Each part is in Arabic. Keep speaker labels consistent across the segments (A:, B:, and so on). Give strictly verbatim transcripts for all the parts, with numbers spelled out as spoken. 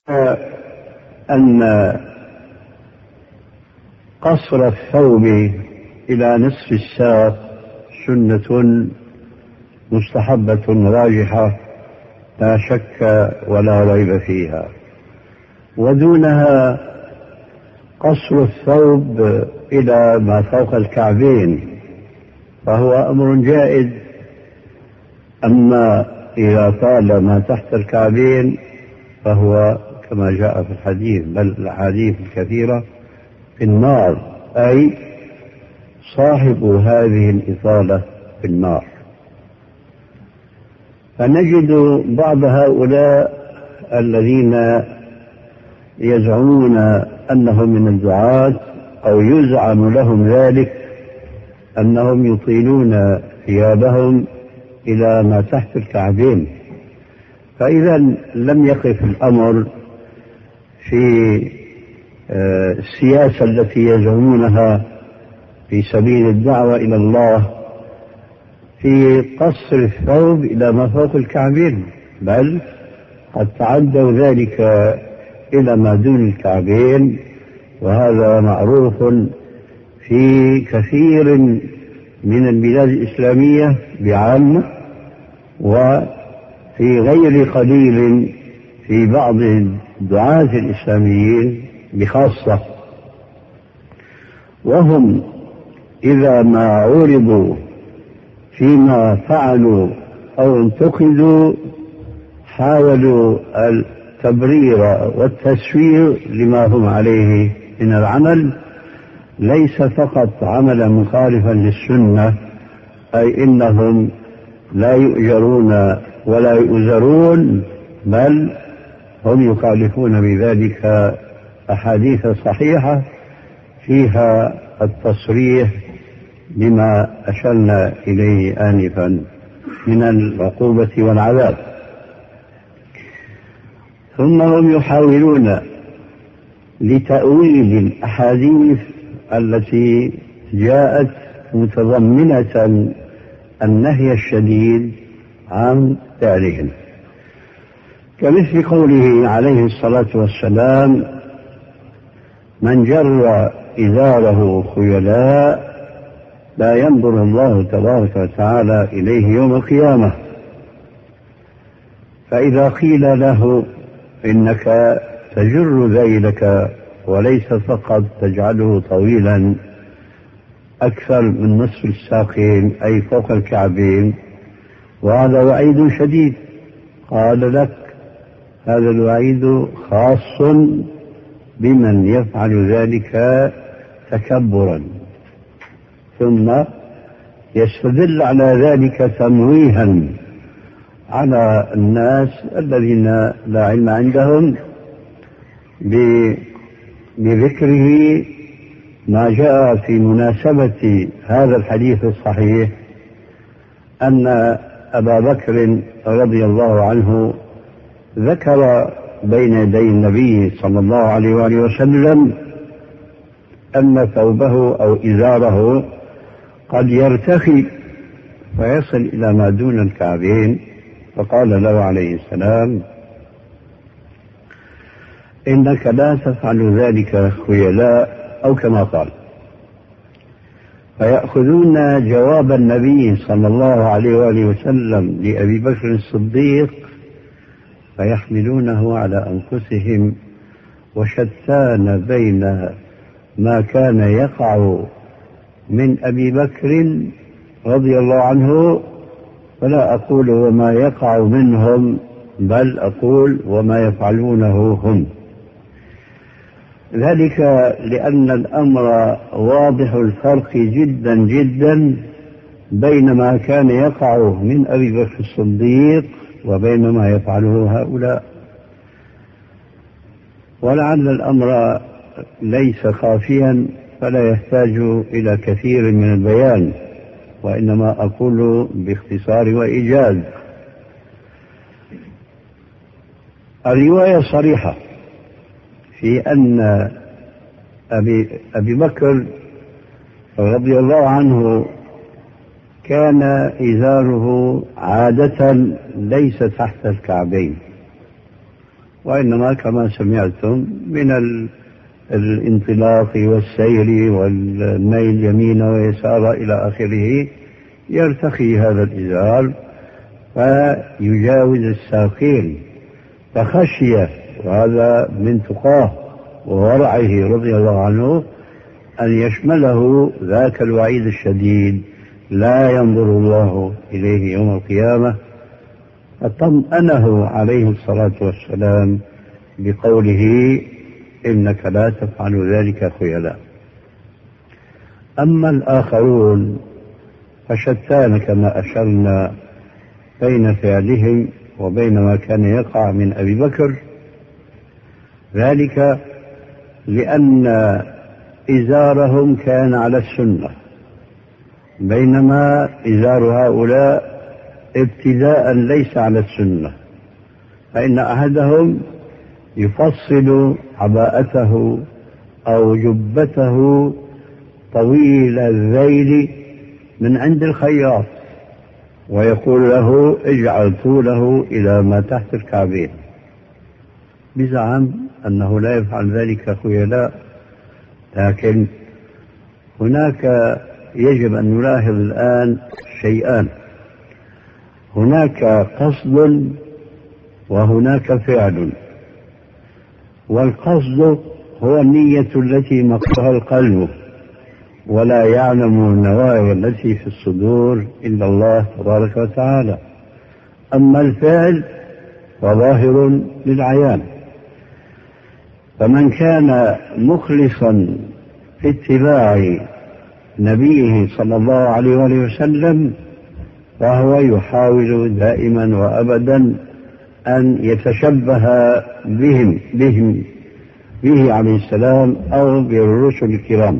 A: أن قصر الثوب إلى نصف الساق سنة مستحبة راجحة لا شك ولا ريب فيها، ودونها قصر الثوب إلى ما فوق الكعبين فهو أمر جائز. أما إذا طال ما تحت الكعبين فهو كما جاء في الحديث، بل الأحاديث الكثيرة، في النار، أي صاحب هذه الإطالة في النار. فنجد بعض هؤلاء الذين يزعمون أنهم من الدعاة أو يزعم لهم ذلك أنهم يطيلون ثيابهم إلى ما تحت الكعبين. فإذا لم يقف الأمر في السياسة التي يزعمونها في سبيل الدعوة إلى الله في قصر الثوب إلى ما فوق الكعبين، بل قد تعدوا ذلك إلى ما دون الكعبين، وهذا معروف في كثير من البلاد الإسلامية بعامة، وفي غير قليل في بعض الدعاة الإسلاميين بخاصة. وهم إذا ما عورضوا فيما فعلوا أو انتقدوا حاولوا التبرير والتسوير لما هم عليه من العمل، ليس فقط عملا مخالفا للسنة، أي إنهم لا يؤجرون ولا يؤزرون، بل هم يخالفون بذلك أحاديث صحيحة فيها التصريح بما أشرنا إليه آنفا من العقوبة والعذاب. ثم هم يحاولون لتأويل الأحاديث التي جاءت متضمنة النهي الشديد عن فعلهم، كمثل قوله عليه الصلاة والسلام: من جر إزاره خيلاء لا ينظر الله تبارك وتعالى إليه يوم القيامة. فإذا قيل له إنك تجر ذيلك وليس فقط تجعله طويلا أكثر من نصف الساقين أي فوق الكعبين، وهذا وعيد شديد، قال لك هذا الوعيد خاص بمن يفعل ذلك تكبرا، ثم يستدل على ذلك تمويها على الناس الذين لا علم عندهم بذكره ما جاء في مناسبة هذا الحديث الصحيح أن أبا بكر رضي الله عنه ذكر بين يدي النبي صلى الله عليه وآله وسلم أن ثوبه أو إزاره قد يرتخي ويصل إلى ما دون الكعبين، فقال له عليه السلام: إنك لا تفعل ذلك خيلاء، أو كما قال. فيأخذون جواب النبي صلى الله عليه وآله وسلم لأبي بكر الصديق فيحملونه على أنفسهم، وشتان بين ما كان يقع من أبي بكر رضي الله عنه، فلا أقول وما يقع منهم، بل أقول وما يفعلونه هم. ذلك لأن الأمر واضح الفرق جدا جدا بين ما كان يقع من أبي بكر الصديق وبين ما يفعله هؤلاء. ولعل الأمر ليس خافيا فلا يحتاج إلى كثير من البيان، وإنما أقول باختصار وإيجاز. الرواية صريحة في أن أبي, أبي بكر رضي الله عنه كان إزاره عادة ليس تحت الكعبين، وإنما كما سمعتم من الانطلاق والسير والميل يمين ويسار إلى آخره يرتخي هذا الإزار فيجاوز الساقين، فخشي، وهذا من تقاه وورعه رضي الله عنه، أن يشمله ذاك الوعيد الشديد لا ينظر الله إليه يوم القيامة، فطمأنه عليه الصلاة والسلام بقوله إنك لا تفعل ذلك خيلاء. أما الآخرون فشتان كما أشرنا بين فعلهم وبين ما كان يقع من أبي بكر، ذلك لأن إزارهم كان على السنة، بينما إزار هؤلاء ابتداء ليس على السنة، فإن أحدهم يفصل عباءته أو جبته طويل الذيل من عند الخياط ويقول له اجعل طوله إلى ما تحت الكعبين، بزعم أنه لا يفعل ذلك خيلاء. لكن هناك يجب أن نلاحظ الآن شيئان: هناك قصد وهناك فعل، والقصد هو النية التي مقصها القلب، ولا يعلم النوايا التي في الصدور إلا الله تبارك وتعالى. أما الفعل فظاهر للعيان، فمن كان مخلصا في اتباع نبيه صلى الله عليه وآله وسلم فهو يحاول دائما وأبدا أن يتشبه بهم بهم به عليه السلام أو بالرسل الكرام.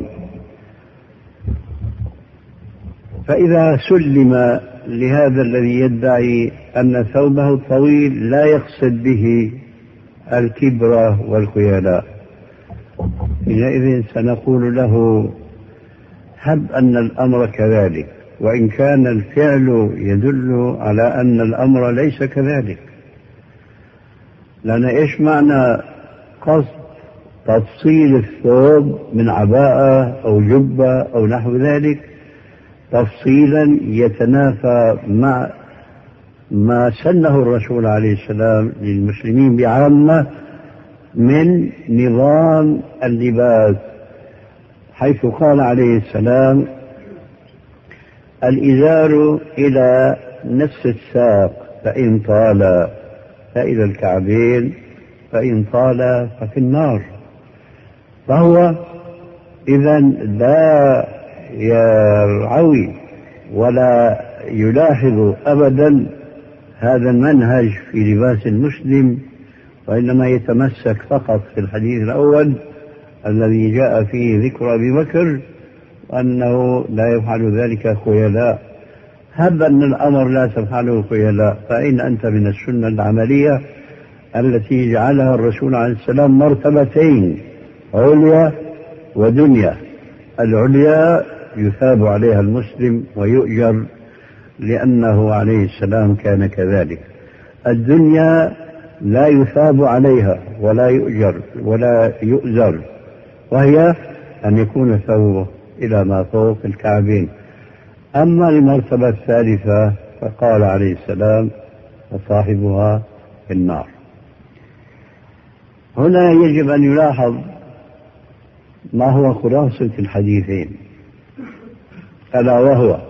A: فإذا سلم لهذا الذي يدعي أن ثوبه الطويل لا يقصد به الكبر والخيلاء، حينئذ سنقول له هب أن الأمر كذلك، وإن كان الفعل يدل على أن الأمر ليس كذلك. لأن إيش معنى قصد تفصيل الثوب من عباءة أو جبة أو نحو ذلك تفصيلا يتنافى مع ما سنه الرسول عليه السلام للمسلمين بعامة من نظام اللباس، حيث قال عليه السلام الإزار إلى نصف الساق فإن طال فإلى الكعبين فإن طال ففي النار. فهو إذا لا يرعوي ولا يلاحظ أبدا هذا المنهج في لباس المسلم، وإنما يتمسك فقط في الحديث الأول الذي جاء فيه ذكر أبي بكر أنه لا يفعل ذلك خيلاء. هب أن الأمر لا تفعله خيلاء، فأين أنت من السنة العملية التي جعلها الرسول عليه السلام مرتبتين، عليا ودنيا؟ العليا يثاب عليها المسلم ويؤجر لأنه عليه السلام كان كذلك، الدنيا لا يثاب عليها ولا يؤجر ولا يؤزر، وهي أن يكون ثوبه إلى ما فوق الكعبين. أما المرتبة الثالثة فقال عليه السلام وصاحبها في النار. هنا يجب أن يلاحظ ما هو خلاصة الحديثين، ألا وهو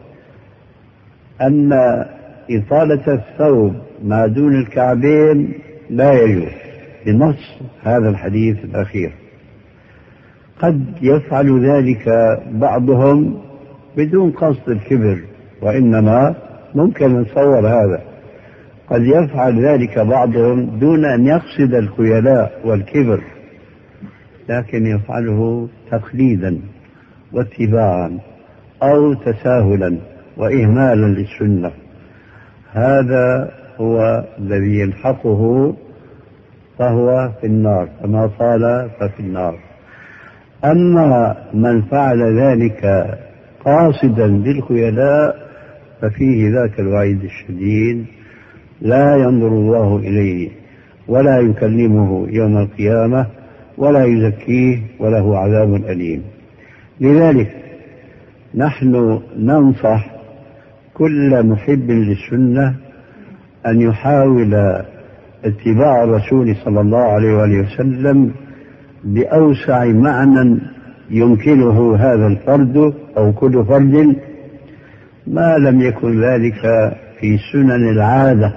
A: أن إطالة الثوب ما دون الكعبين لا يجوز بنص هذا الحديث الأخير. قد يفعل ذلك بعضهم بدون قصد الكبر، وإنما ممكن نتصور هذا، قد يفعل ذلك بعضهم دون أن يقصد الخيلاء والكبر، لكن يفعله تقليدا واتباعا أو تساهلا وإهمالا للسنة. هذا هو الذي يلحقه فهو في النار، كما قال ففي النار. أما من فعل ذلك قاصدا بالخيلاء ففيه ذاك الوعيد الشديد لا ينظر الله إليه. ولا يكلمه يوم القيامة ولا يزكيه وله عذاب أليم. لذلك نحن ننصح كل محب للسنة أن يحاول اتباع الرسول صلى الله عليه وآله وسلم بأوسع معنى يمكنه هذا الفرد أو كل فرد، ما لم يكن ذلك في سنن العادة،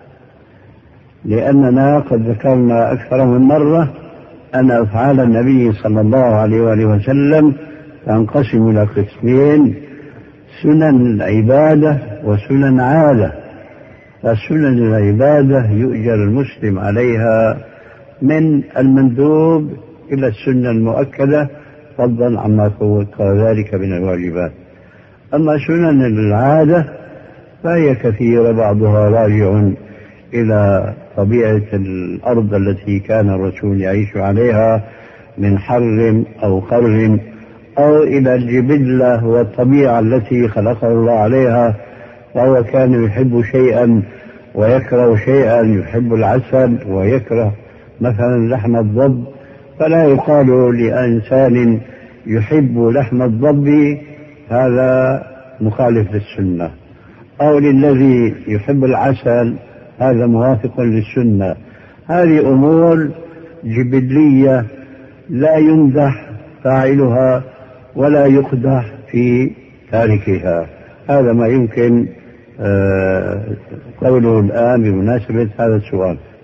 A: لأننا قد ذكرنا أكثر من مرة أن أفعال النبي صلى الله عليه وآله وسلم تنقسم إلى قسمين: سنن العبادة وسنن عادة. فسنن العبادة يؤجر المسلم عليها من المندوب إلى السنة المؤكدة فضلا عما فوق ذلك من الواجبات. أما سنن العادة فهي كثيرة، بعضها راجع إلى طبيعة الأرض التي كان الرسول يعيش عليها من حر أو قر، أو إلى الجبلة والطبيعة التي خلقه الله عليها، فهو كان يحب شيئا ويكره شيئا، يحب العسل ويكره مثلا لحم الضب، فلا يقال لإنسان يحب لحم الضب هذا مخالف للسنة، أو للذي يحب العسل هذا موافق للسنة. هذه أمور جبلية لا يمدح فاعلها ولا يقدح في تاركها. هذا ما يمكن قوله الآن بمناسبة هذا السؤال.